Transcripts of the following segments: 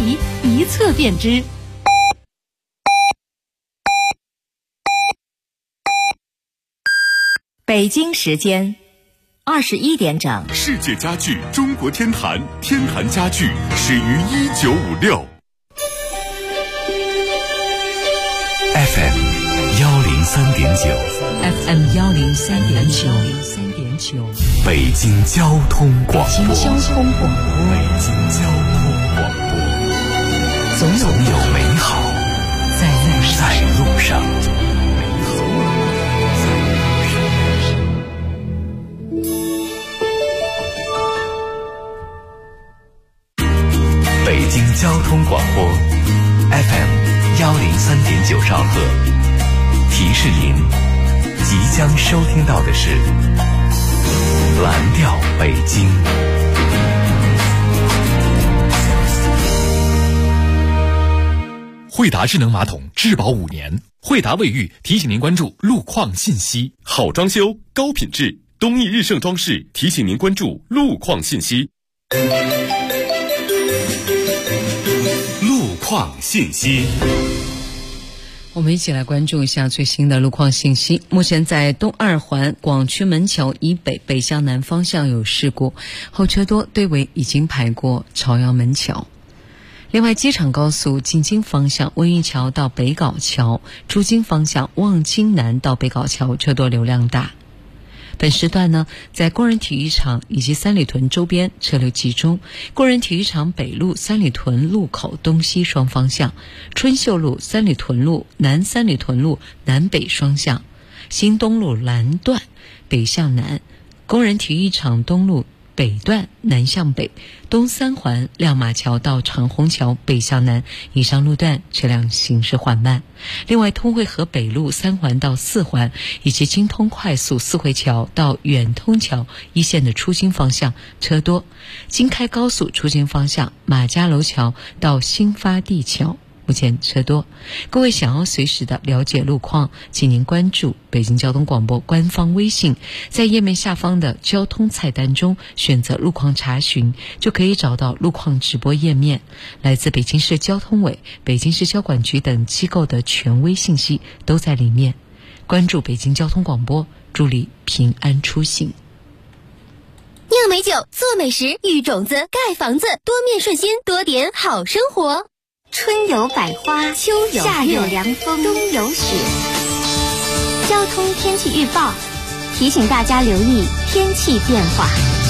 题一测便知。北京时间21点整， 世界家具中国天坛，天坛家具始于1956。FM 103.9 FM 103.9 北京交通广播，总有美好在路上。北京交通广播 FM 103.9兆赫，提示您即将收听到的是蓝调北京。 惠达智能马桶质保5年，惠达卫浴提醒您关注路况信息。 好装修高品质，东义日盛装饰提醒您关注路况信息。路况信息， 我们一起来关注一下最新的路况信息。目前在东二环广渠门桥以北北向南方向有事故，后车多，队尾已经排过朝阳门桥。另外，机场高速进京方向温榆桥到北碏桥，出京方向望京南到北碏桥车多流量大。本时段呢，在工人体育场以及三里屯周边车流集中，工人体育场北路三里屯路口东西双方向，春秀路三里屯路南三里屯路南北双向，新东路南段北向南，工人体育场东路北段南向北，东三环亮马桥到长虹桥北向南以上路段车辆行驶缓慢。另外，通惠河北路3环到4环以及京通快速四惠桥到远通桥一线的出京方向车多，京开高速出京方向马家楼桥到新发地桥目前车多。各位想要随时的了解路况，请您关注北京交通广播官方微信，在页面下方的交通菜单中选择路况查询，就可以找到路况直播页面。来自北京市交通委、北京市交管局等机构的权威信息都在里面。关注北京交通广播，祝你平安出行。 酿美酒，做美食，育种子，盖房子，多面顺心，多点好生活。春有百花，秋有夏有凉风，冬有雪。交通天气预报提醒大家留意天气变化。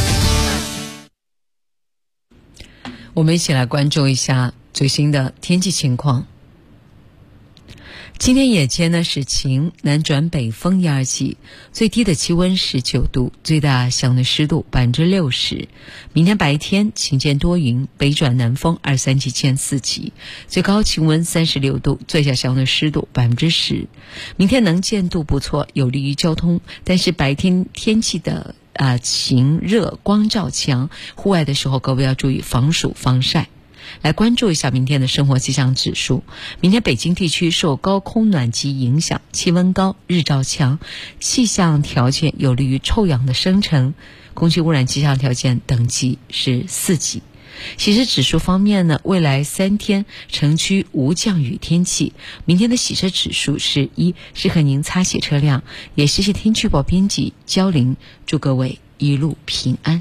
我们一起来关注一下最新的天气情况。今天夜间呢是晴，南转北风1、2级，最低的气温19度，最大相对湿度60%。明天白天晴间多云，北转南风2、3级见4级，最高气温36度，最小相对湿度10%。明天能见度不错，有利于交通，但是白天天气的晴热，光照强，户外的时候各位要注意防暑防晒。来关注一下明天的生活气象指数。明天北京地区受高空暖气影响，气温高，日照强，气象条件有利于臭氧的生成，空气污染气象条件等级是4级。洗车指数方面呢，未来3天城区无降雨天气，明天的洗车指数是1，适合您擦洗车辆。也谢谢天气预报编辑焦玲，祝各位一路平安。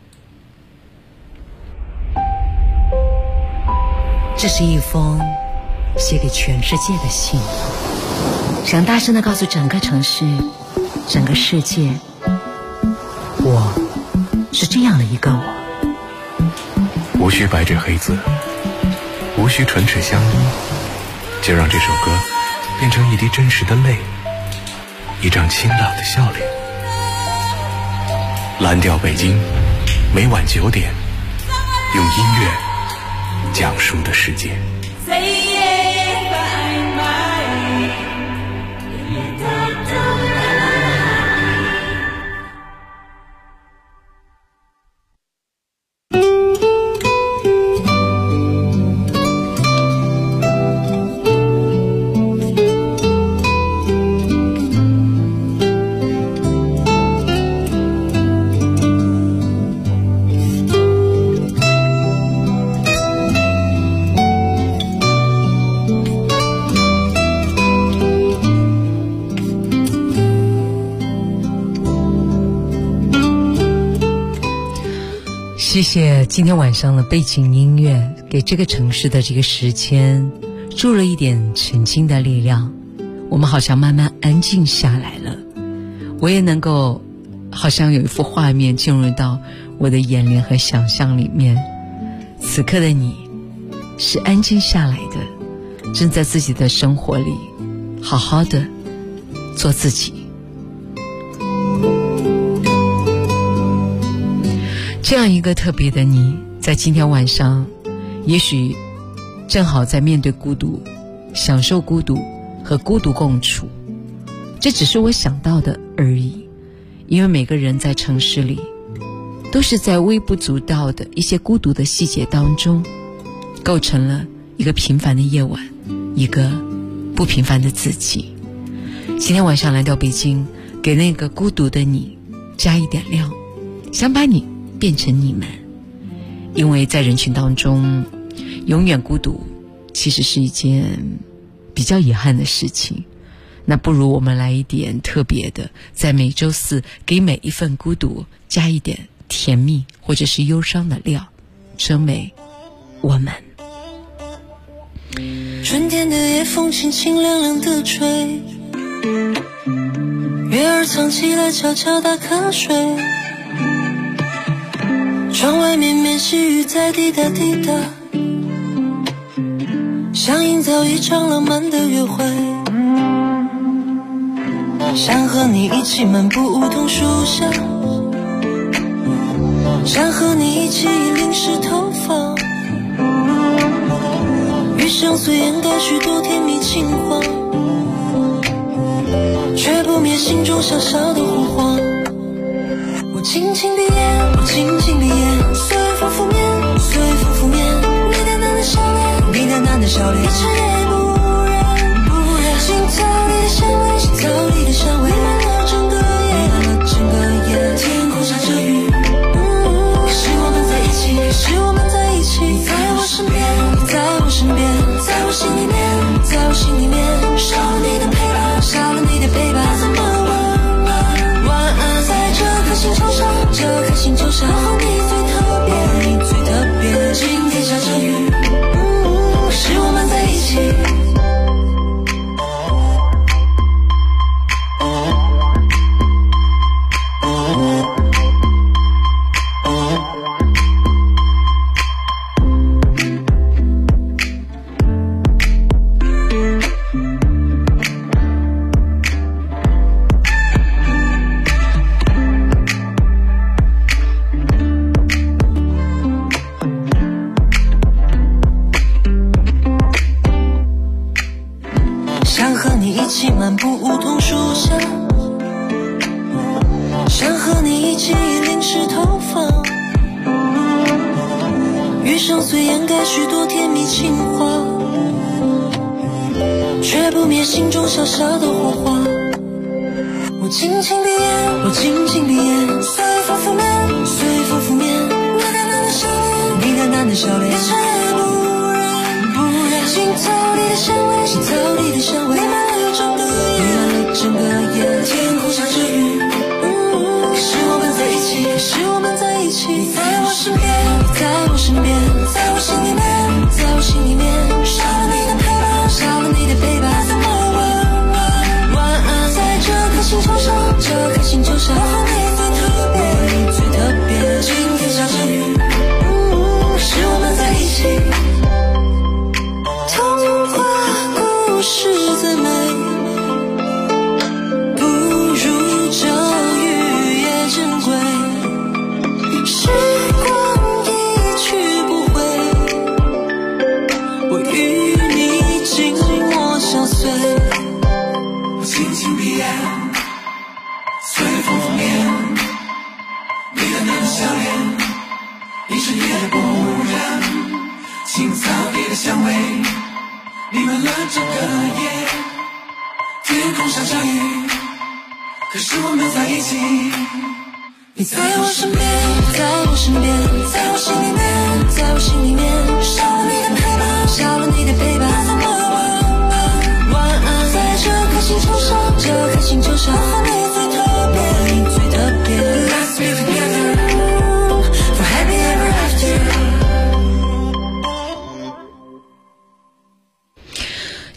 这是一封写给全世界的信，想大声地告诉整个城市，整个世界，我是这样的一个我。 无需白纸黑字，无需唇齿相依，就让这首歌变成一滴真实的泪，一张清朗的笑脸。蓝调北京，每晚9点，用音乐讲述的世界。 谢谢今天晚上的背景音乐，给这个城市的这个时间注入了一点沉静的力量，我们好像慢慢安静下来了。我也能够好像有一幅画面进入到我的眼帘和想象里面，此刻的你是安静下来的，正在自己的生活里好好的做自己。这样一个特别的你，在今天晚上也许正好在面对孤独，享受孤独和孤独共处，这只是我想到的而已。因为每个人在城市里都是在微不足道的一些孤独的细节当中，构成了一个平凡的夜晚，一个不平凡的自己。今天晚上来到北京，给那个孤独的你加一点料，想把你变成你们。因为在人群当中永远孤独其实是一件比较遗憾的事情，那不如我们来一点特别的，在每周四给每一份孤独加一点甜蜜或者是忧伤的料，成为我们。 春天的夜风轻轻凉凉地吹，月儿藏起来悄悄打瞌睡，窗外绵绵细雨在滴答滴答，想营造一场浪漫的约会，想和你一起漫步梧桐树下，想和你一起淋湿头发，余生虽掩盖许多甜蜜情话，却不灭心中小小的火花。我轻轻闭眼，我轻轻闭眼，随风拂面，随风拂面，你淡淡的笑脸，你淡淡的笑脸，一尘也不染，青草里的香味，青草里的香味，弥漫了整个夜，弥漫了整个夜。天空下着雨，可是我们在一起，可是我们在一起，你在我身边，你在我身边，在我心里面，在我心里面，少了你的陪伴，少了你的陪伴，怎么晚安？在这颗星球上，这颗星球上，我和你最特别，你最特别。今天下着雨，可是我们在一起。想和你一起漫步梧桐树下，想和你一起淋湿头发，余生虽掩盖许多甜蜜情话，却不灭心中小小的火花。我轻轻闭眼，我轻轻闭眼，随风拂面，随风拂面，你淡淡的笑脸，你淡淡的笑脸，一尘也不染，青草里的香味，青草里的香味，弥漫了整个夜，弥漫了整个夜。天空下着雨，可是我们在一起，可是我们在一起，你在我身边，你在我身边，在我心里面，在我心里面，少了你的陪伴，少了你的陪伴，怎么晚安？在这颗星球上，这颗星球上，我和你最特别，你最特别。今天下着雨，可是我们在一起。童话故事再美，不如这雨也珍贵。时光一去不回，我与你静默相随。 我轻轻闭眼，随风拂面，你淡淡的笑脸，一尘也不染，青草地的香味，弥漫了整个夜。天空下着雨，可是我们在一起。 你在我身边，在我身边，在我心里面，在我心里面，少了你的陪伴，少了你的陪伴，怎么晚安？在这颗星球上，这颗星球上，我和你最特别，你最特别。 Let's be together for happy ever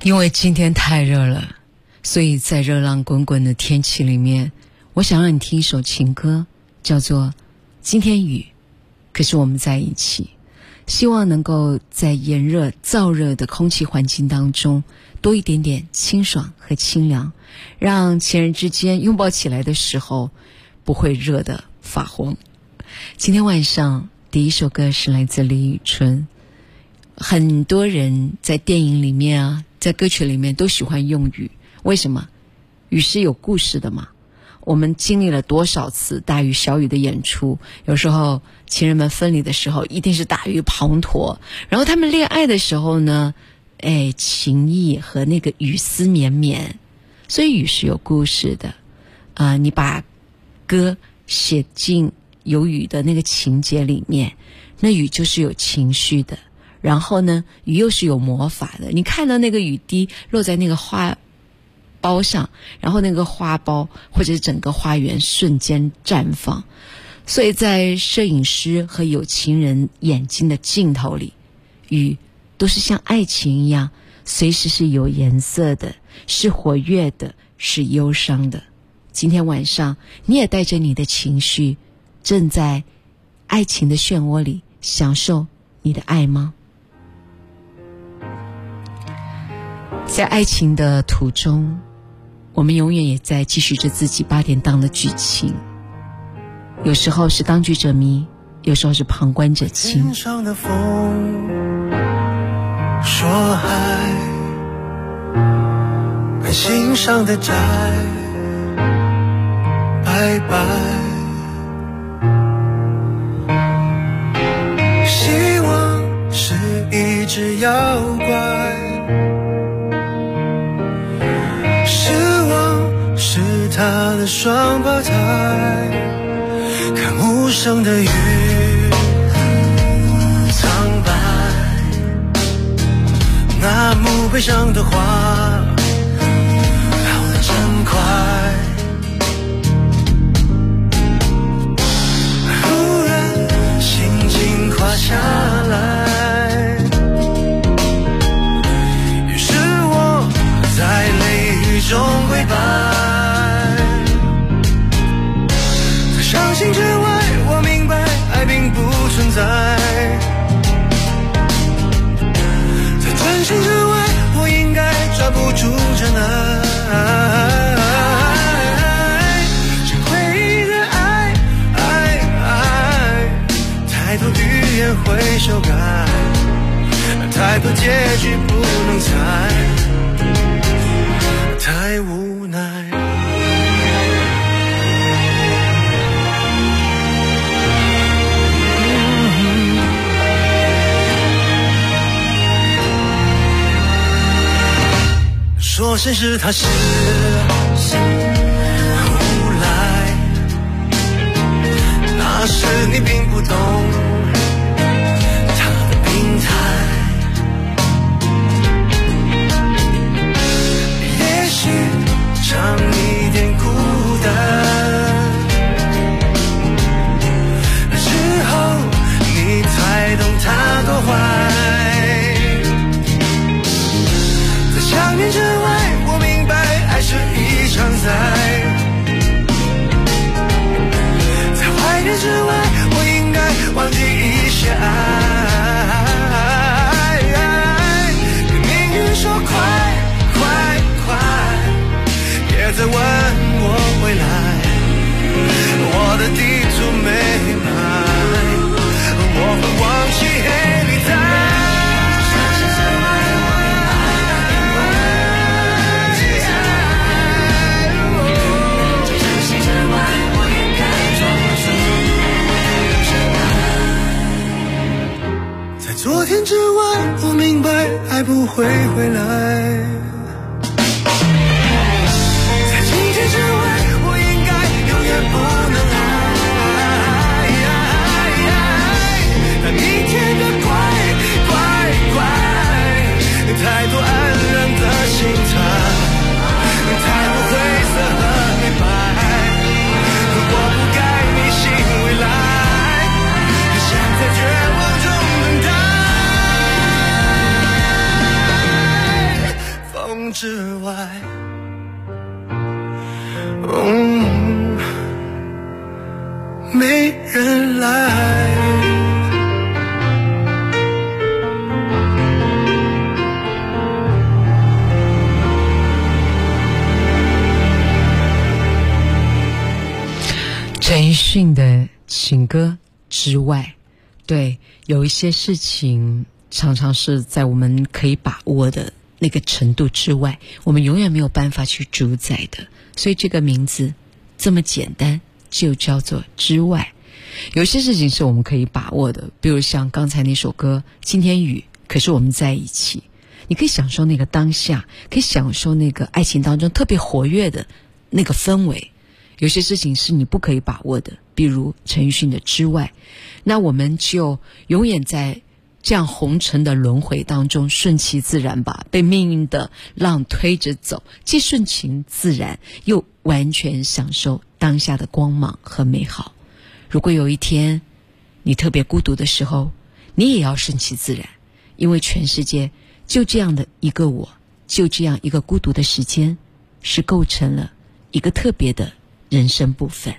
因为今天太热了，所以在热浪滚滚的天气里面，我想让你听一首情歌，叫做《今天雨可是我们在一起》。希望能够在炎热燥热的空气环境当中多一点点清爽和清凉，让情人之间拥抱起来的时候不会热得发慌。今天晚上第一首歌是来自李宇春。很多人在电影里面啊，在歌曲里面都喜欢用雨，为什么？雨是有故事的嘛。我们经历了多少次大雨小雨的演出，有时候情人们分离的时候一定是大雨滂沱，然后他们恋爱的时候呢，情意和那个雨丝绵绵，所以雨是有故事的你把歌写进有雨的那个情节里面，那雨就是有情绪的，然后呢雨又是有魔法的。你看到那个雨滴落在那个花苞上，然后那个花苞或者整个花园瞬间绽放。所以在摄影师和有情人眼睛的镜头里，雨都是像爱情一样，随时是有颜色的，是活跃的，是忧伤的。今天晚上你也带着你的情绪，正在爱情的漩涡里享受你的爱吗？在爱情的途中，我们永远也在继续着自己8点档的剧情，有时候是当局者迷，有时候是旁观者清。 天上的风说爱，满心上的债拜拜，希望是一只妖怪，失望是他的双胞胎，看无声的雨苍白，那墓碑上的花老得真快，忽然心情垮下来，于是我在泪雨中跪拜，在伤心之外我明白爱并不存在，在专心之外我应该抓不住真爱，这诡异的爱太多语言会修改，太多结局不能猜，太无奈。说谁是他是无赖，那时你并不懂他的病态，也许尝一点孤单，之后你才懂他多坏，在想念之外我明白爱是一场灾，在怀念之外我应该忘记一些爱，对命运说快快快，别再问我未来，我的地图没买，我会忘记黑绿带，昨天之外我明白爱不会回来，在今天之外我应该永远不能爱，但明天的乖乖乖，太多黯然的心态，太多灰色和黑白，我不该迷信未来，想在绝望中等待， 外。没人来。 陈奕迅的情歌之外，对，有一些事情常常是在我们可以把握的那个程度之外，我们永远没有办法去主宰的，所以这个名字这么简单，就叫做之外。有些事情是我们可以把握的，比如像刚才那首歌今天雨，可是我们在一起，你可以享受那个当下，可以享受那个爱情当中特别活跃的那个氛围。有些事情是你不可以把握的，比如陈奕迅的之外，那我们就永远在这样红尘的轮回当中顺其自然吧，被命运的浪推着走，既顺其自然又完全享受当下的光芒和美好。如果有一天你特别孤独的时候，你也要顺其自然，因为全世界就这样的一个我，就这样一个孤独的时间，是构成了一个特别的人生部分。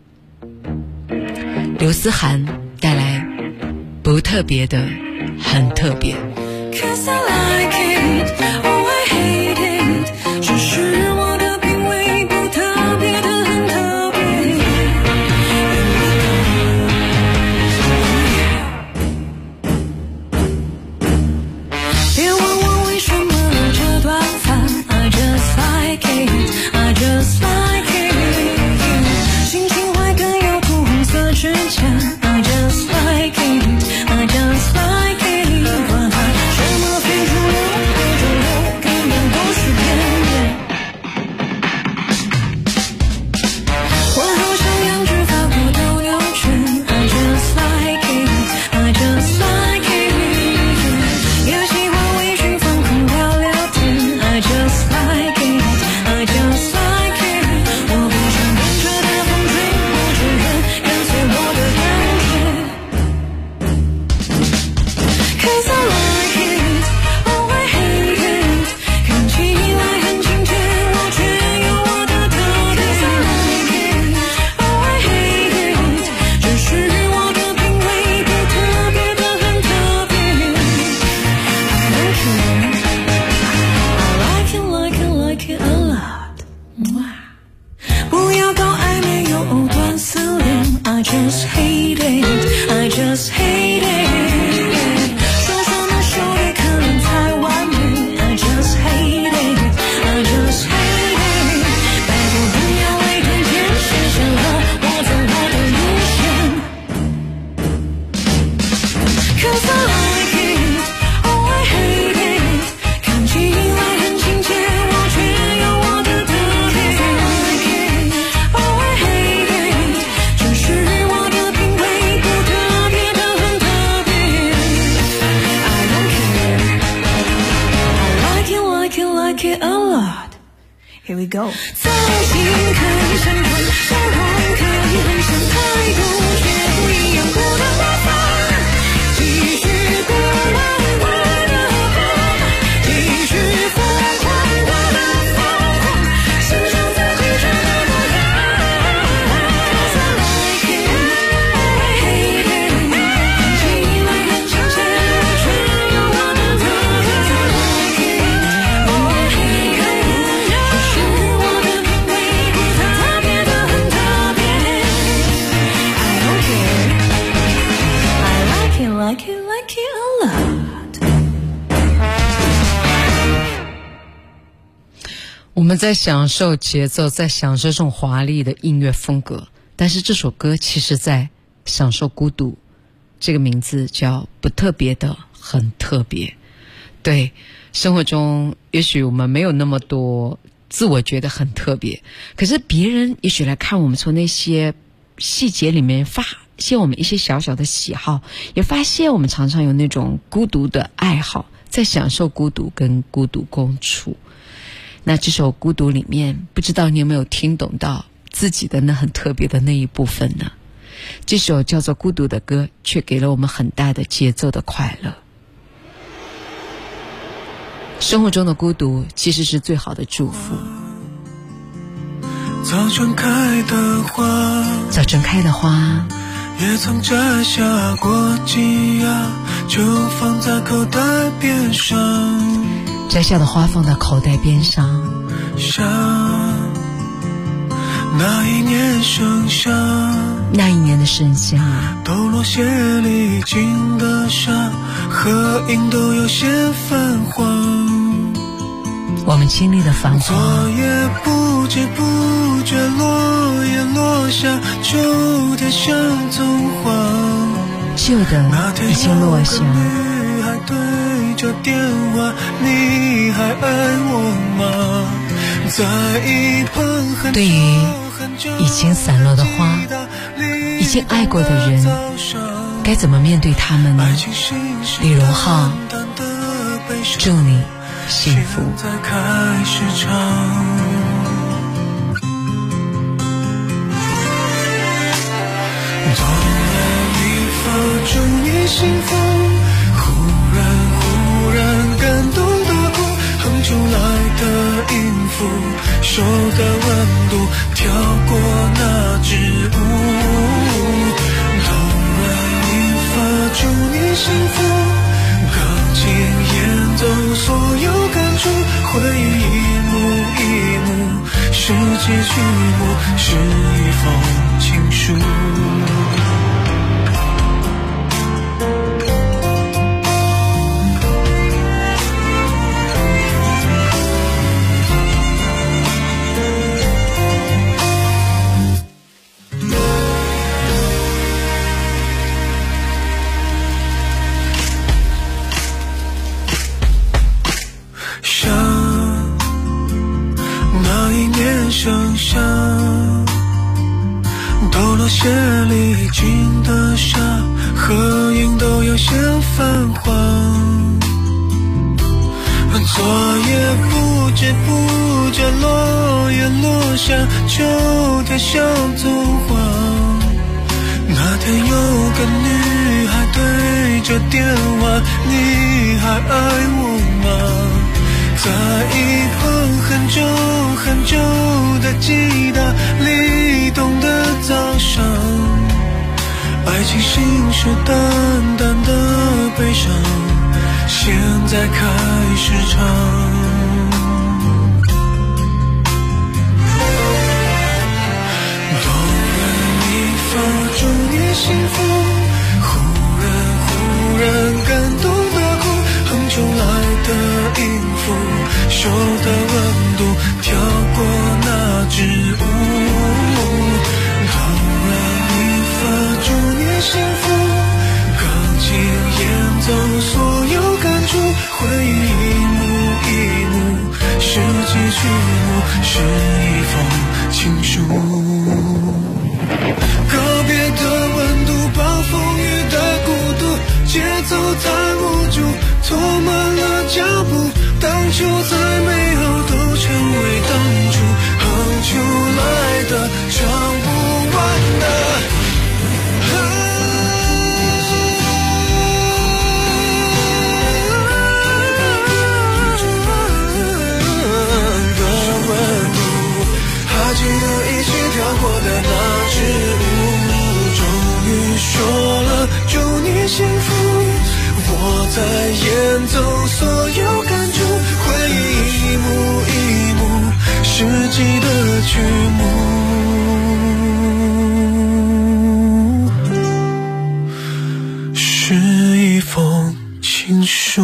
刘思涵带来不特别的很特别。 Cause I like it, oh I hate it， 只是我的品味不特别的很特别。别问我为什么这段饭 I just like it, I just like it， 心情会更有苦涩之前 I just like it, I just like it， 管它什么非主流非主流，根本都是边缘。温柔像羊脂发过兜牛圈 I just like it, I just like it， 也喜欢微醺放空聊聊天 I just like it, I just like it， 我不想跟着大风吹，我只愿跟随我的感觉。Cause I like it, oh I hate it， 看起来很亲切，我却有我的特别。Cause I like it, oh I hate it， 只是我的品味不特别的很特别。I like it, I like it a lot， 哇！不要搞暧昧又藕断丝连 I just hate it, I just hate it， 说说那手里可能太完美 I just hate it, I just hate it， 拜托不要为看见实现了我走我的路线。 Cause I like it, oh I hate it， 看起来很亲切，我却有我的特别。Oh I hate it， 只是我的品味不特别的很特别。I don't care， I like it, like it, like it a lot。 Here we go。 造型可以闪光，笑容可以很像态度却不一样，过的花法继续过慢过的跑，继续疯狂过的疯狂，欣赏自己真的模样。Cause I like it, oh I hate it， 看起来很亲切，我却有我的特别。I like it, oh I hate it， 只是我的品味不特别的很特别。I don't care， I like it, like it, like it a lot。 我们在享受节奏，在享受这种华丽的音乐风格，但是这首歌其实在享受孤独。这个名字叫不特别的很特别。对，生活中也许我们没有那么多自我觉得很特别，可是别人也许来看我们，从那些细节里面发现我们一些小小的喜好，也发现我们常常有那种孤独的爱好，在享受孤独跟孤独共处。那这首孤独里面，不知道你有没有听懂到自己的那很特别的那一部分呢？这首叫做孤独的歌，却给了我们很大的节奏的快乐。 生活中的孤独其实是最好的祝福。 早春开的花， 早春开的花， 也曾摘下过几芽，就放在口袋边上。 摘下的花放到口袋边上， 那一年盛夏， 那一年的盛夏， 抖落鞋里经的沙，合影都有些泛黄。 我们经历了繁华， 昨夜不知不觉，落叶落下，秋天像棕黄。 旧的已经落下。 女孩对着电话，你还爱我吗？在一旁很对于已经散落的花，已经爱过的人，该怎么面对他们呢？李荣浩，祝你幸福。 现在开始唱。祝你幸福，忽然感动的哭，哼出来的音符，手的温度跳过那支舞。突然一发，祝你幸福，钢琴演奏所有感触，回忆一幕一幕，世纪曲目是一封情书。盛夏，抖落鞋里经的沙，合影都有些泛黄。昨夜不知不觉，落叶落下，秋天像棕黄。那天有个女孩对着电话，你还爱我吗？在一旁很久很久的吉他里动的早上，爱情信誓旦旦的悲伤，现在开始唱。动人一发，祝你幸福，忽然感动的哭，哼出来的音符，手的温度跳过那支舞。突然一发，祝你幸福，钢琴演奏所有感触，回忆一幕一幕，世纪曲目是一封情书。告别的温度，暴风雨的孤独，节奏太无助，拖慢了脚步，当初再美好都成为当初，哼出来的唱不完的温度，还记得一起跳过的那支舞，终于说了祝你幸福，我在演奏所有感触，回忆一幕一幕，世纪的曲目，是一封情书。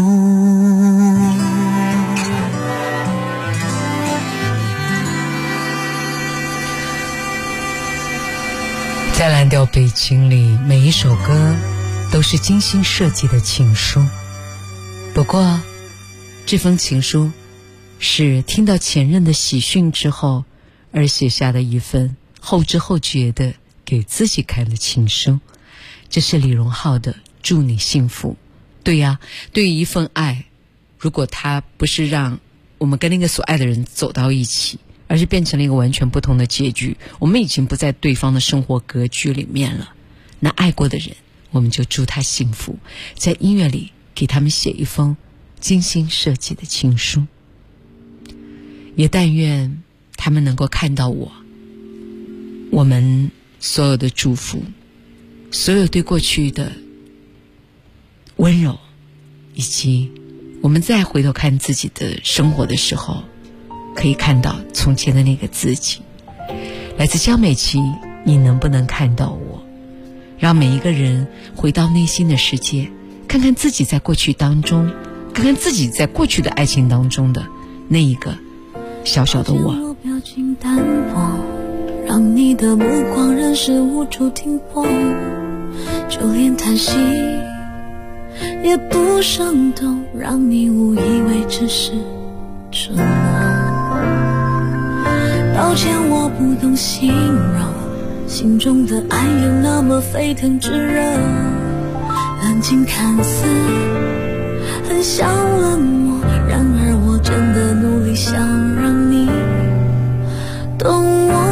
在蓝调北京里，每一首歌都是精心设计的情书。不过这封情书是听到前任的喜讯之后而写下的一份后知后觉的给自己开了情书。这是李荣浩的祝你幸福。对呀，对于一份爱，如果他不是让我们跟那个所爱的人走到一起，而是变成了一个完全不同的结局，我们已经不在对方的生活格局里面了，那爱过的人我们就祝他幸福，在音乐里给他们写一封精心设计的情书。也但愿他们能够看到我们所有的祝福，所有对过去的温柔，以及我们再回头看自己的生活的时候，可以看到从前的那个自己。来自江美琪，你能不能看到我？让每一个人回到内心的世界，看看自己在过去当中，看看自己在过去的爱情当中的那一个小小的我。 表情淡薄，让你的目光仍是无处停泊，就连叹息也不生动，让你误以为只是沉默。抱歉我不懂形容，心中的爱有那么沸腾炙热，安静看似很像冷漠，然而我真的努力想让你懂我。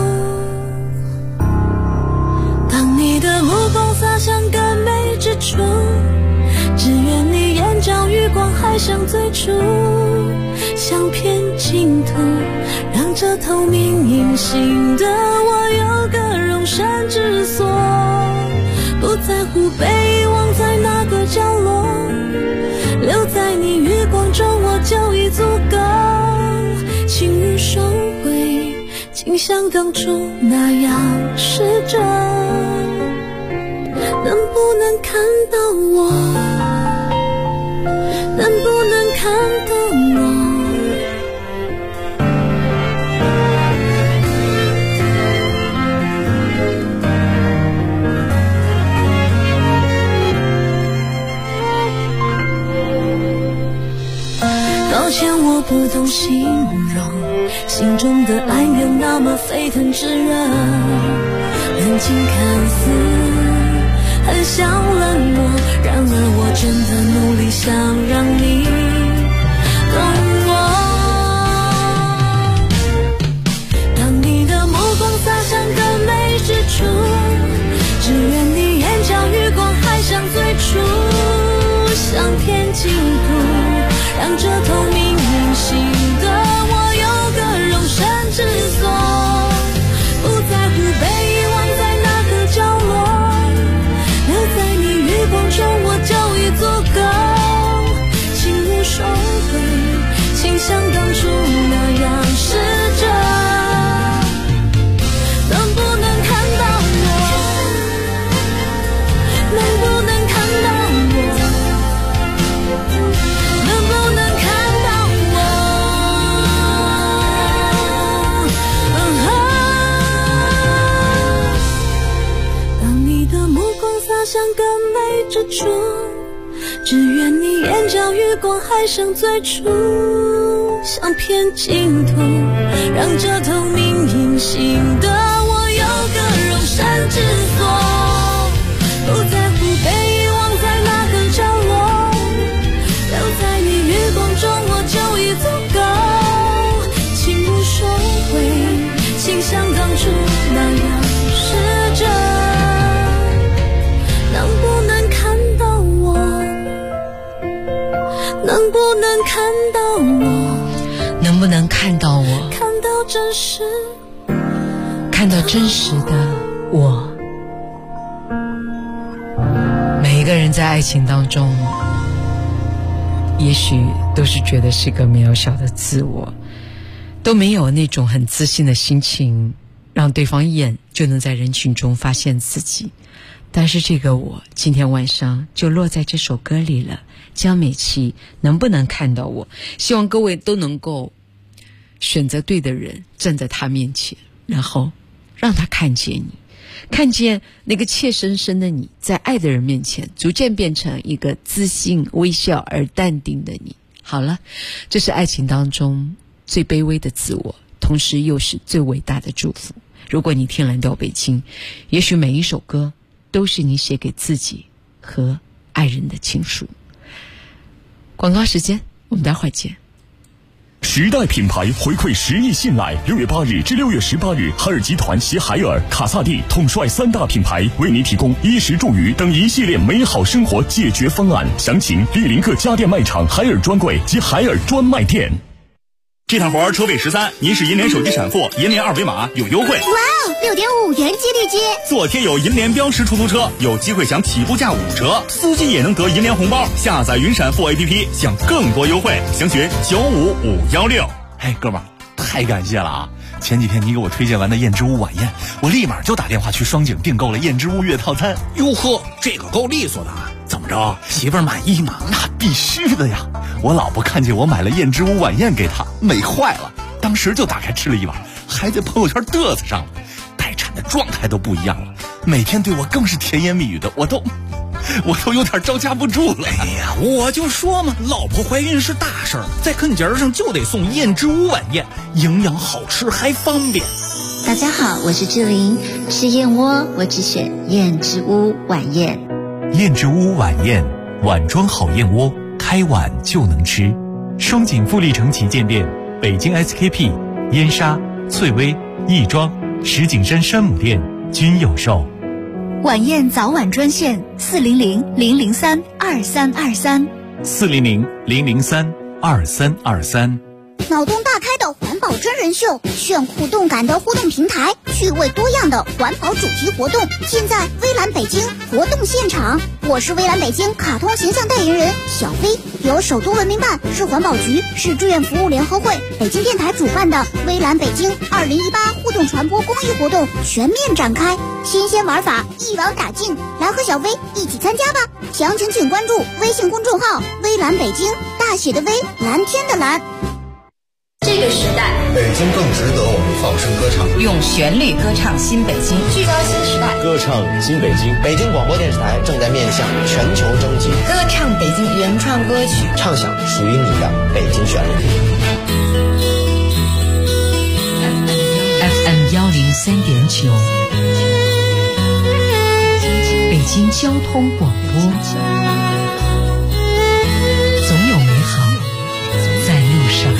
当你的目光洒向更美之处，只愿你眼角余光还像最初，像片净土，让这透明隐形的我有个容身之所，不在乎被遗忘在哪个角落，留在你余光中我就已足够，情欲收回，请像当初那样试着，能不能看到我，能不能看到我。抱歉我不懂形容，心中的爱有那么沸腾炙热，冷静看似很像冷漠，然而我真的努力想让你懂我。当你的目光洒向更美之处，只愿你眼角余光还像最初，像片净土，让这透明隐形的我有个容身之所，不在乎被遗忘在哪个角落，留在你余光中我就已足够，请勿收回，请像当初那样试着，能不能看到我，能不能看到我，能不能看到我，当你的目光洒向更美之处，只愿你眼角余光还像最初，像片净土，让这透明隐形的我有个容身之所，不在乎被遗忘在哪个角落，留在你余光中我就已足够，请勿收回，请像当初那样试着，能不能看到我，能不能看到我， 能不能看到我， 看到真实， 看到真实的我。每一个人在爱情当中，也许都是觉得是个渺小的自我，都没有那种很自信的心情，让对方一眼就能在人群中发现自己。但是这个我今天晚上就落在这首歌里了，江美琪能不能看到我？希望各位都能够选择对的人，站在他面前，然后让他看见你，看见那个怯生生的你，在爱的人面前逐渐变成一个自信、微笑而淡定的你。好了，这是爱情当中最卑微的自我，同时又是最伟大的祝福。如果你听蓝调北京，也许每一首歌都是你写给自己和爱人的情书。广告时间，我们待会儿见。 时代品牌回馈10亿信赖，6月8日至6月18日，海尔集团携海尔、卡萨帝统帅3大品牌，为您提供衣食住娱等一系列美好生活解决方案。详情莅临各家电卖场海尔专柜及海尔专卖店。 这趟活车位13，您是银联手机闪付，银联二维码有优惠。 哇哦，6.5元激励金！ 做贴有银联标识出租车，有机会享起步价5折，司机也能得银联红包。下载云闪付 APP， 享更多优惠，详询95516。 嘿，哥们儿，太感谢了啊！前几天你给我推荐完的燕之屋晚宴，我立马就打电话去双井订购了燕之屋月套餐。 哟呵，这个够利索的啊！怎么着，媳妇儿满意吗？ 那必须的呀！我老婆看见我买了燕之屋晚宴给她，美坏了，当时就打开吃了一碗，还在朋友圈嘚瑟上了。待产的状态都不一样了，每天对我更是甜言蜜语的，我都有点招架不住了。 哎呀，我就说嘛，老婆怀孕是大事儿，在跟节上就得送燕之屋晚宴，营养好吃还方便。 大家好，我是志玲，吃燕窝我只选燕之屋晚宴。 燕之屋晚宴，碗装好燕窝，开碗就能吃。双井富力城旗舰店、北京 SKP、燕莎、翠微、亦庄、石景山山姆店均有售。 晚宴早晚专线400-003-2323 400-003-2323。 脑洞大开的环保真人秀，炫酷动感的互动平台，趣味多样的环保主题活动，现在微蓝北京活动现场。我是微蓝北京卡通形象代言人小飞，由首都文明办、市环保局、市志愿服务联合会、北京电台主办的微蓝北京2018互动传播公益活动全面展开，新鲜玩法一网打尽，来和小飞一起参加吧！详情请关注微信公众号微蓝北京，大写的微，蓝天的蓝。 这个时代， 北京更值得我们放声歌唱， 用旋律歌唱新北京，聚焦新时代， 歌唱新北京。北京广播电视台正在面向全球征集， 歌唱北京原创歌曲， 唱响属于你的北京旋律。 FM 103.9，北京交通广播，总有美好在路上。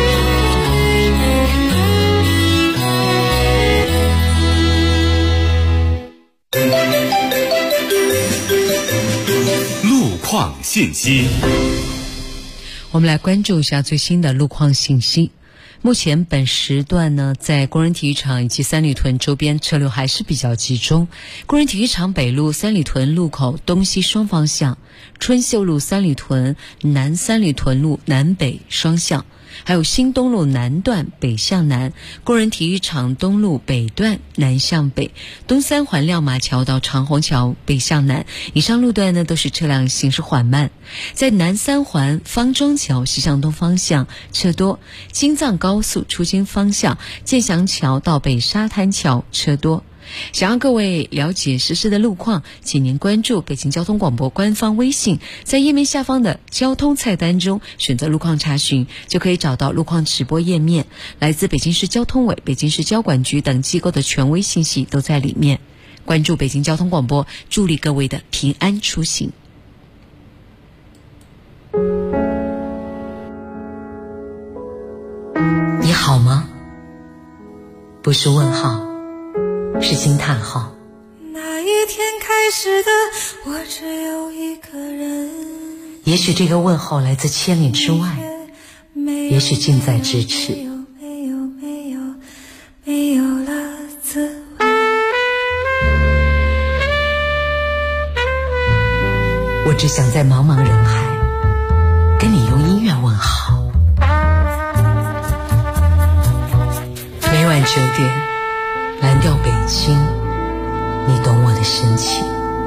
路况信息， 我们来关注一下最新的路况信息。目前本时段呢，在工人体育场以及三里屯周边车流还是比较集中。工人体育场北路三里屯路口东西双方向，春秀路三里屯南三里屯路南北双向，还有新东路南段北向南，工人体育场东路北段南向北，东三环亮马桥到长虹桥北向南，以上路段呢都是车辆行驶缓慢。在南三环方庄桥西向东方向车多，京藏高速出京方向建祥桥到北沙滩桥车多。想让各位了解实时的路况，请您关注北京交通广播官方微信，在页面下方的交通菜单中选择路况查询，就可以找到路况直播页面，来自北京市交通委、北京市交管局等机构的权威信息都在里面。关注北京交通广播，助力各位的平安出行。你好吗？不是问号，是惊叹号。 那一天开始的我只有一个人， 也许这个问候来自千里之外，也许近在咫尺。 没有了滋味。 我只想在茫茫人海跟你用音乐问好。每晚9点，蓝调北京，你懂我的深情。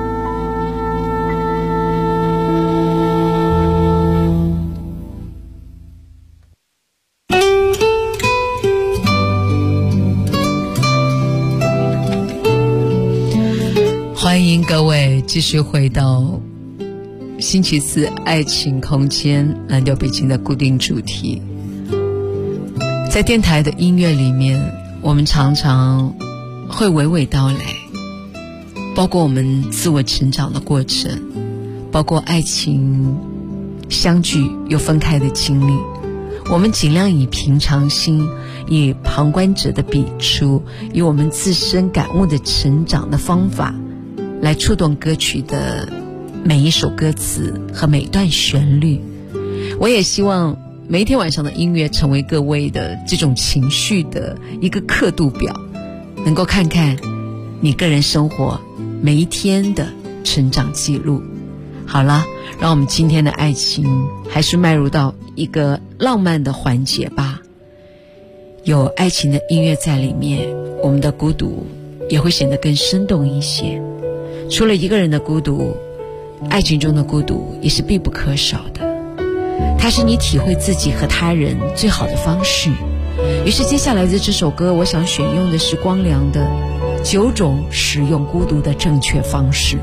欢迎各位继续回到星期四爱情空间蓝调北京的固定主题。在电台的音乐里面，我们常常会娓娓道来，包括我们自我成长的过程，包括爱情相聚又分开的经历。 我们尽量以平常心，以旁观者的笔触，以我们自身感悟的成长的方法来触动歌曲的每一首歌词和每段旋律。我也希望每一天晚上的音乐成为各位的这种情绪的一个刻度表，能够看看你个人生活每一天的成长记录。好了，让我们今天的爱情还是迈入到一个浪漫的环节吧。有爱情的音乐在里面，我们的孤独也会显得更生动一些。除了一个人的孤独，爱情中的孤独也是必不可少的，它是你体会自己和他人最好的方式。于是接下来的这首歌，我想选用的是光良的9种使用孤独的正确方式。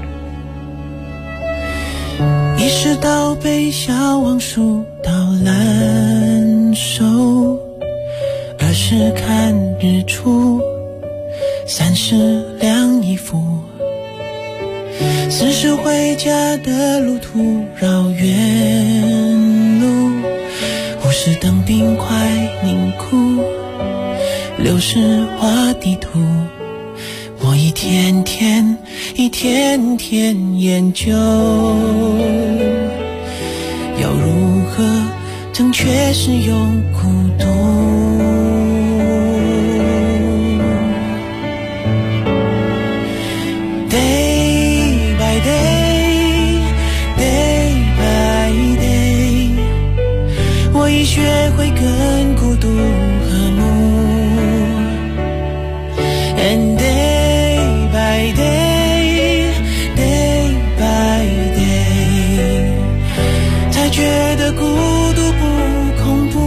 意识到被小王数到烂熟，20看日出，30晾衣服，40回家的路途绕远路，50等冰块凝固，60画地图，我一天天研究，要如何正确使用孤独。Day by day, day by day， 我已学会跟孤独和睦。And day by day, day by day， 才觉得孤独不恐怖。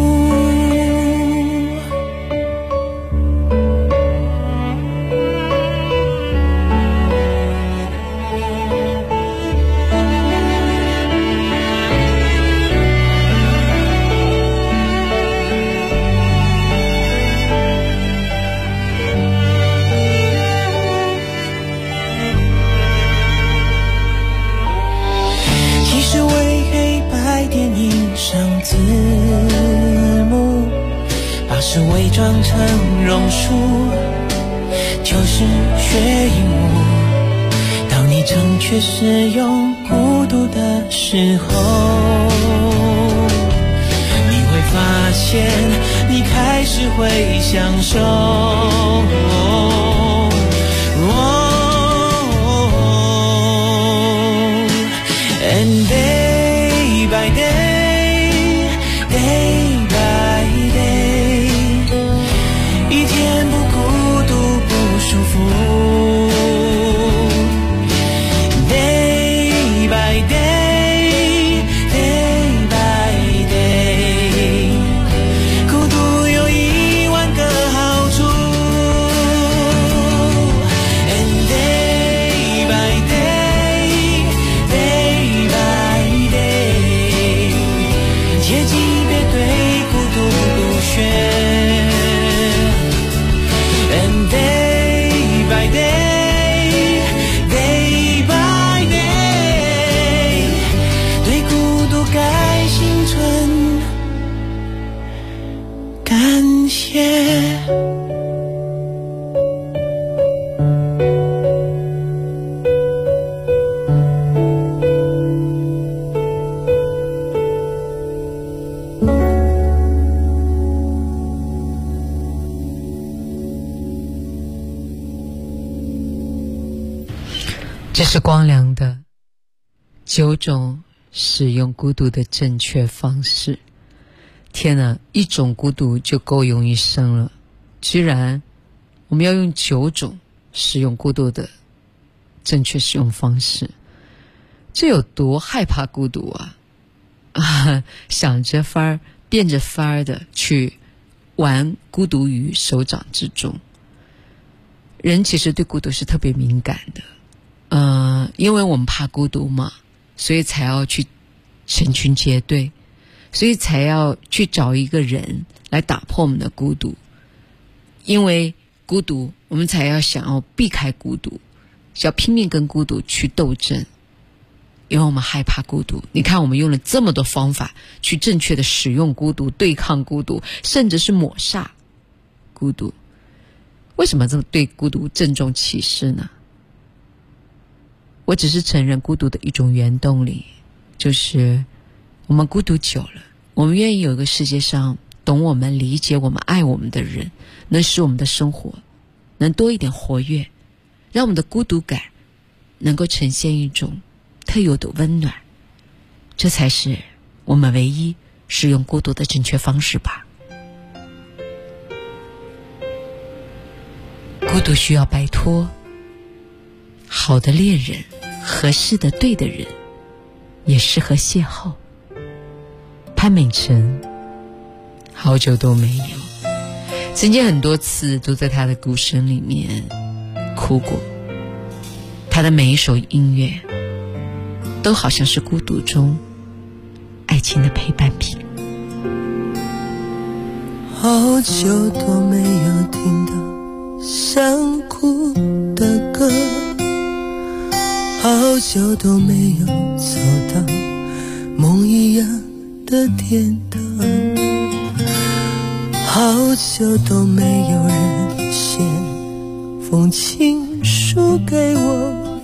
字幕把诗伪装成榕树，就是学鹦鹉。当你正确使用孤独的时候，你会发现你开始会享受。And day by day, day by day， 一天不孤独不舒服。Day by day, day by day， 孤独有10000个好处。And day by day， day by day， 切记别对孤独不屑。And day by day， day by day， 对孤独该心存感谢。 这是光良的9种使用孤独的正确方式。天哪，一种孤独就够用一生了，居然我们要用9种使用孤独的正确使用方式，这有多害怕孤独啊！想着法儿变着法儿的去玩孤独于手掌之中。人其实对孤独是特别敏感的，因为我们怕孤独嘛，所以才要去成群结队，所以才要去找一个人来打破我们的孤独。因为孤独，我们才要想要避开孤独，要拼命跟孤独去斗争。 因为我们害怕孤独。你看，我们用了这么多方法去正确的使用孤独，对抗孤独，甚至是抹煞孤独。为什么这么对孤独郑重其事呢？我只是承认孤独的一种原动力，就是我们孤独久了，我们愿意有一个世界上懂我们、理解我们、爱我们的人，能使我们的生活能多一点活跃，让我们的孤独感能够呈现一种特有的温暖。这才是我们唯一使用孤独的正确方式吧。孤独需要摆脱，好的恋人，合适的对的人，也适合邂逅。潘美辰好久都没有，曾经很多次都在他的鼓声里面哭过。他的每一首音乐都好像是孤独中爱情的陪伴品。 好久都没有听到想哭的歌，好久都没有走到梦一样的天堂，好久都没有人写封情书给我，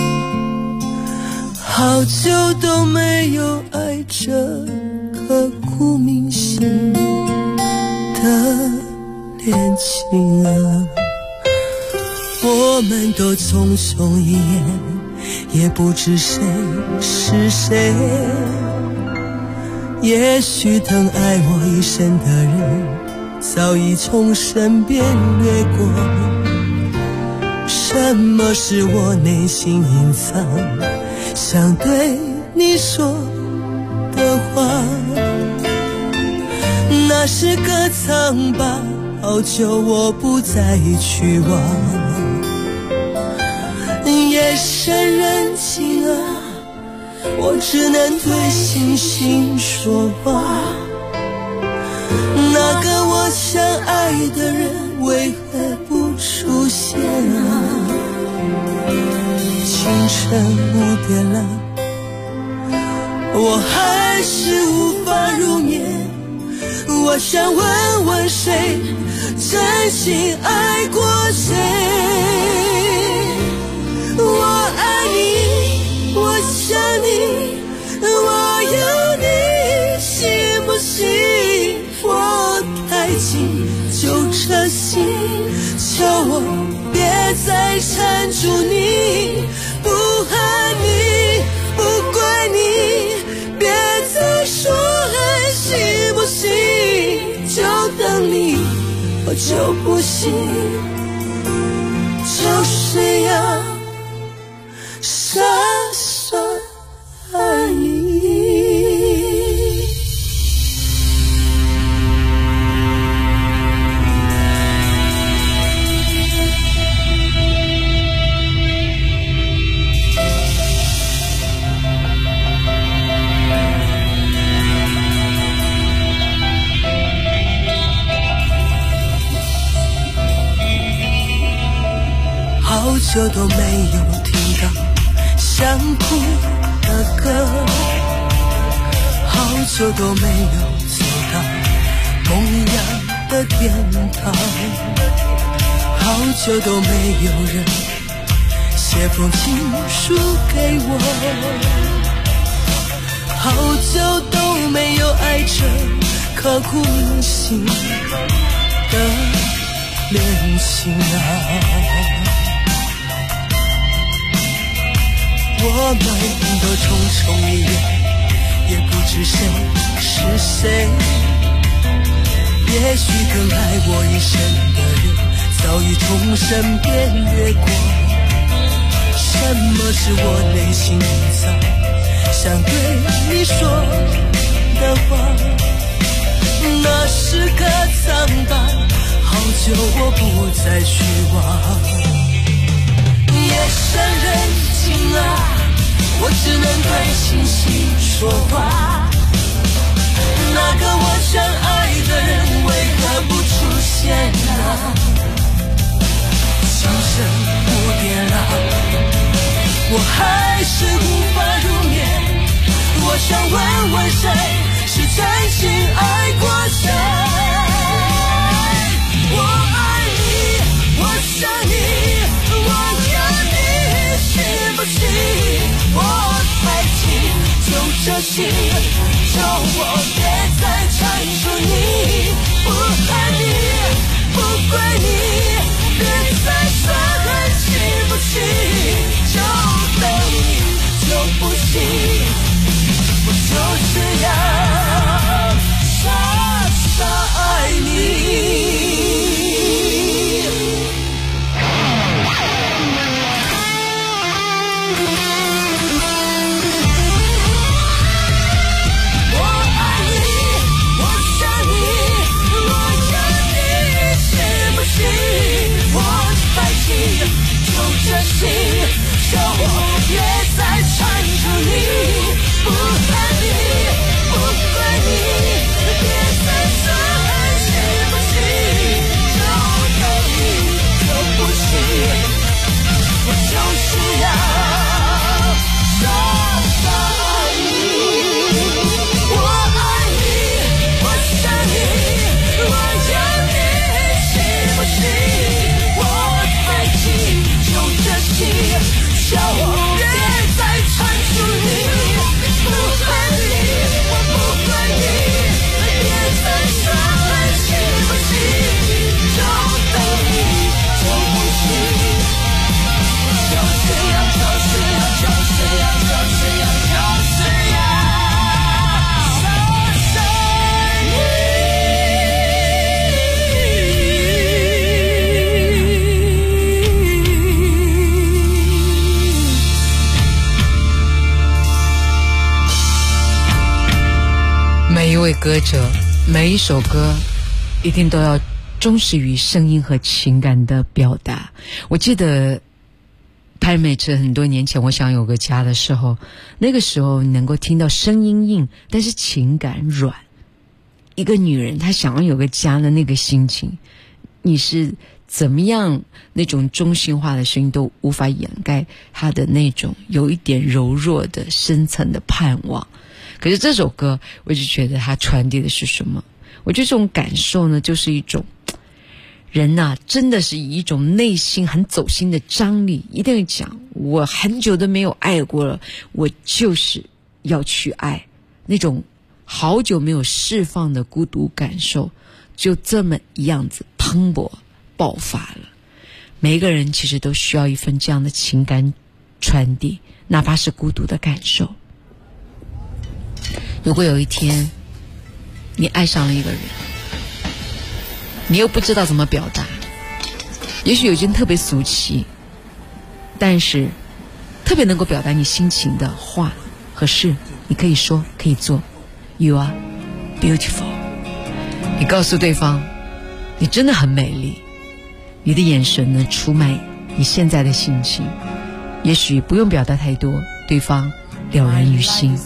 好久都没有爱这刻骨铭心的恋情啊。我们都匆匆一眼，也不知谁是谁，也许等爱我一生的人早已从身边掠过。什么是我内心隐藏想对你说的话？那是个苍疤，好久我不再去忘。夜深人静啊，我只能对星星说话。那个我相爱的人为何不出现啊？清晨5点了，我还是无法入眠。我想问问谁真心爱过谁？我爱你，我想你，我有你，信不信？我太近，就这心，求我别再缠住你，不恨你，不怪你，别再说爱，信不信？就等你，我就不信，就是要傻傻爱你。好久都没有听到想哭的歌，好久都没有走到梦一样的天堂，好久都没有人写封情书给我，好久都没有爱着刻骨铭心的恋情啊。我们都匆匆一眼，也不知谁是谁，也许更爱我一生的人早已从身边掠过。什么是我内心隐藏想对你说的话？那是个苍白，好久我不再去忘。夜深人静啊，我只能对星星说话。那个我相爱的人为何不出现啊？清晨5点了，我还是无法入眠。 谁，是真心爱过谁。我爱你，我想你，我要你，信不信？我太急，就这心，求我别再缠住你，不爱你，不怪你，别再说还信不信？就等你，就不行，我就是要傻傻爱你。就这心，求我别再缠住你，不爱你，不怪你，别再说还信不信？就等你，就不行，我就是要傻傻爱你。我爱你，我想你，我要你，信不信？我太急。叫我别再缠住你，不爱你，我不怪你，别再说还信不信？就等你，就不行，就是要，就是要，就是要，就是要，就是要傻傻爱你。 每一位歌者，每一首歌一定都要忠实于声音和情感的表达。我记得潘美辰很多年前我想有个家的时候，那个时候能够听到声音硬但是情感软，一个女人她想要有个家的那个心情，你是怎么样那种中性化的声音都无法掩盖她的那种有一点柔弱的深层的盼望。可是这首歌我就觉得它传递的是什么？我觉得这种感受呢，就是一种人呐，真的是以一种内心很走心的张力，一定会讲我很久都没有爱过了，我就是要去爱，那种好久没有释放的孤独感受就这么一样子蓬勃爆发了。每一个人其实都需要一份这样的情感传递，哪怕是孤独的感受。如果有一天你爱上了一个人，你又不知道怎么表达，也许有些人特别俗气，但是特别能够表达你心情的话和事，你可以说可以做。 You are beautiful， 你告诉对方你真的很美丽，你的眼神呢出卖你现在的心情，也许不用表达太多，对方了然于心。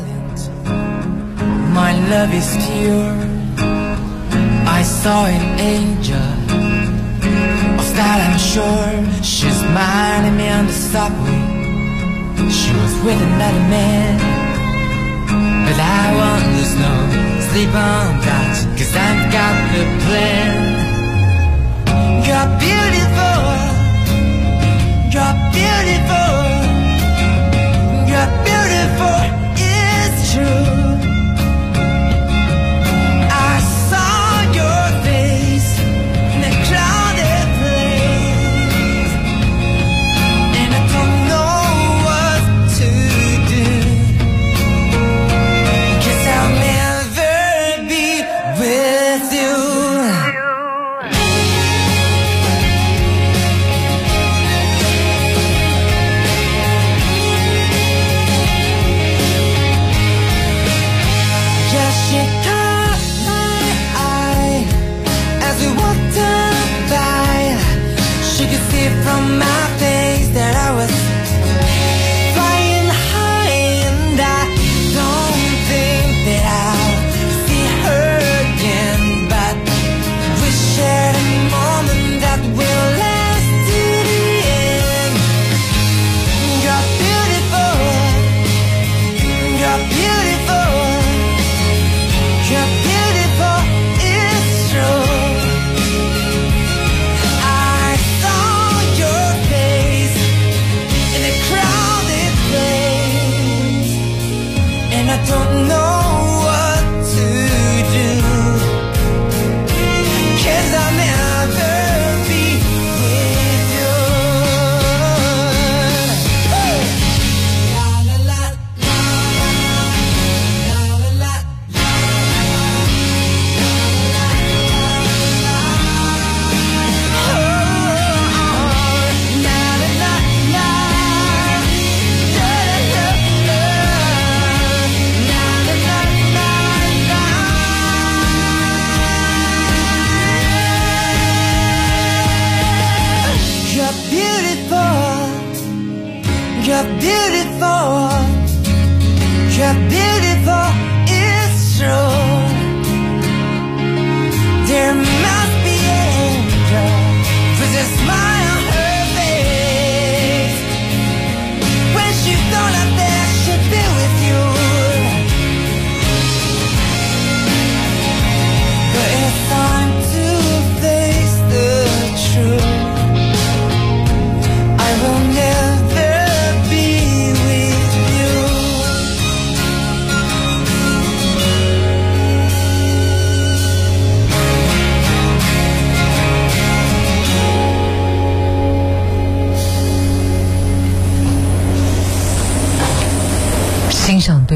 My love is pure. I saw an angel of style, I'm sure. She's smiling me on the subway. She was with another man, but I want there's no sleep on that, 'cause I've got the plan. You're beautiful, you're beautiful, you're beautiful, it's true.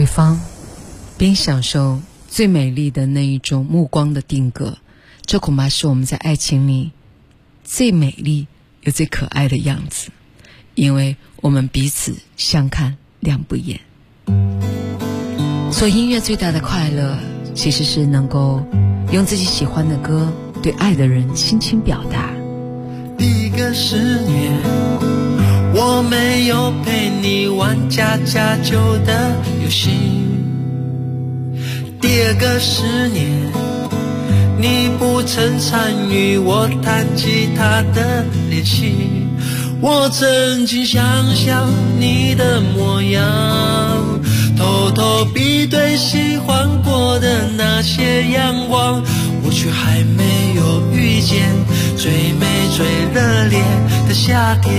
对方，并享受最美丽的那一种目光的定格，这恐怕是我们在爱情里最美丽又最可爱的样子，因为我们彼此相看两不厌。做音乐最大的快乐，其实是能够用自己喜欢的歌对爱的人轻轻表达。 第一个10年，我没有陪你玩家家酒的游戏。第二个10年，你不曾参与我弹吉他的练习。我曾经想象你的模样，偷偷比对喜欢过的那些阳光，我却还没有遇见最美最热烈的夏天。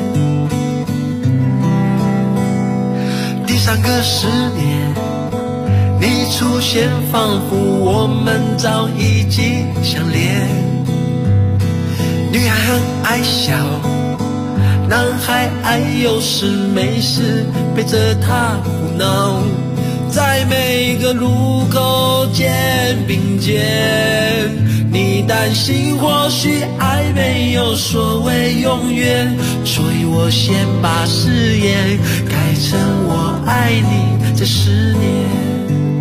第3个10年，你出现仿佛我们早已经相恋。女孩很爱笑，男孩爱有事没事背着他胡闹，在每个路口肩并肩。你担心或许爱没有所谓永远，所以我先把誓言改成我爱你这10年。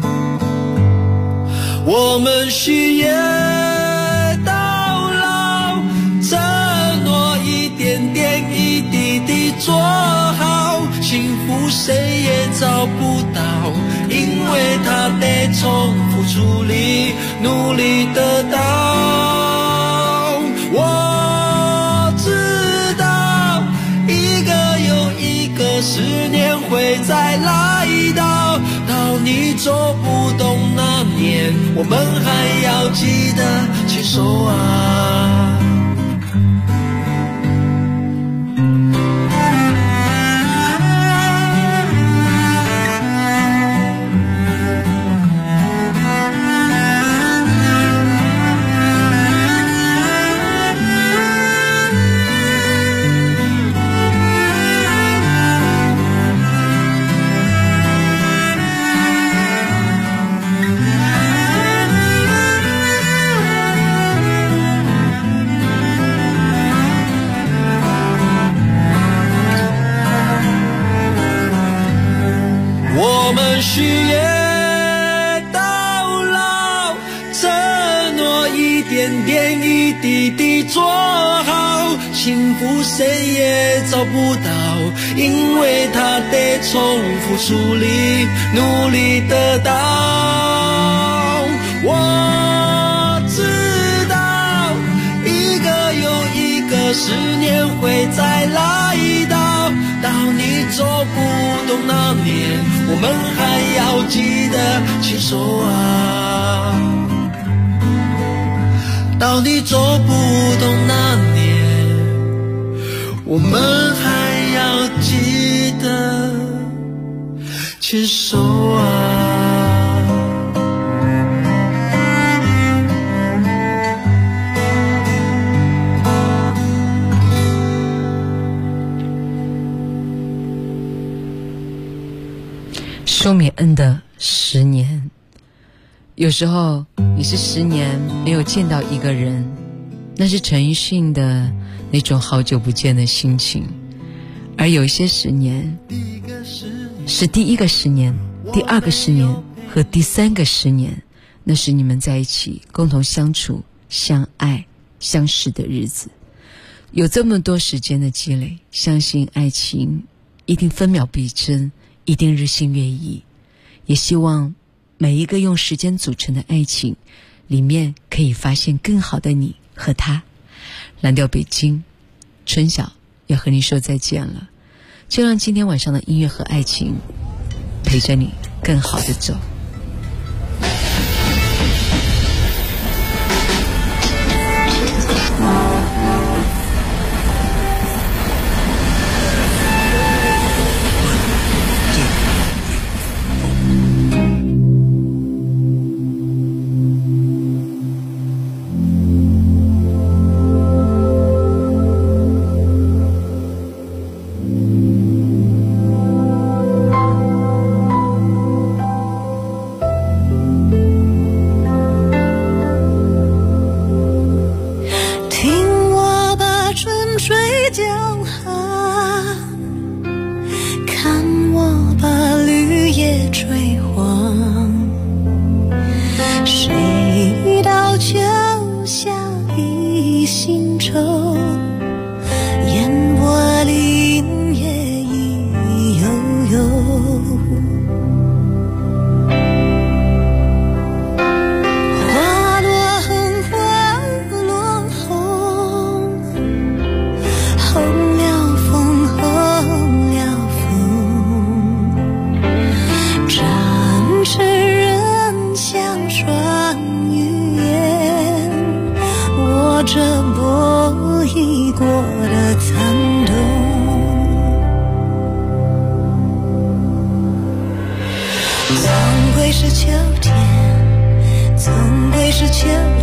我们许愿到老，承诺一点点一滴滴做好，幸福谁也找不到，因为他得从付出里努力得到。我知道一个又一个10年会再来到，到你走不动那年，我们还要记得牵手啊。许愿到老，承诺一点点一滴滴做好，幸福谁也找不到，因为他得从付出里努力得到。我知道一个又一个10年会再来到，到你走不动那年，我们还要记得牵手啊。到你走不动那年，我们还要记得牵手啊。 舒米恩的10年，有时候你是10年没有见到一个人，那是陈奕迅的那种好久不见的心情，而有一些10年是第1个10年、第2个10年和第3个10年，那是你们在一起共同相处、相爱、相识的日子。有这么多时间的积累，相信爱情一定分秒必争，一定日新月异，也希望每一个用时间组成的爱情里面可以发现更好的你和他。蓝调北京，春晓要和你说再见了，就让今天晚上的音乐和爱情陪着你更好的走。 前。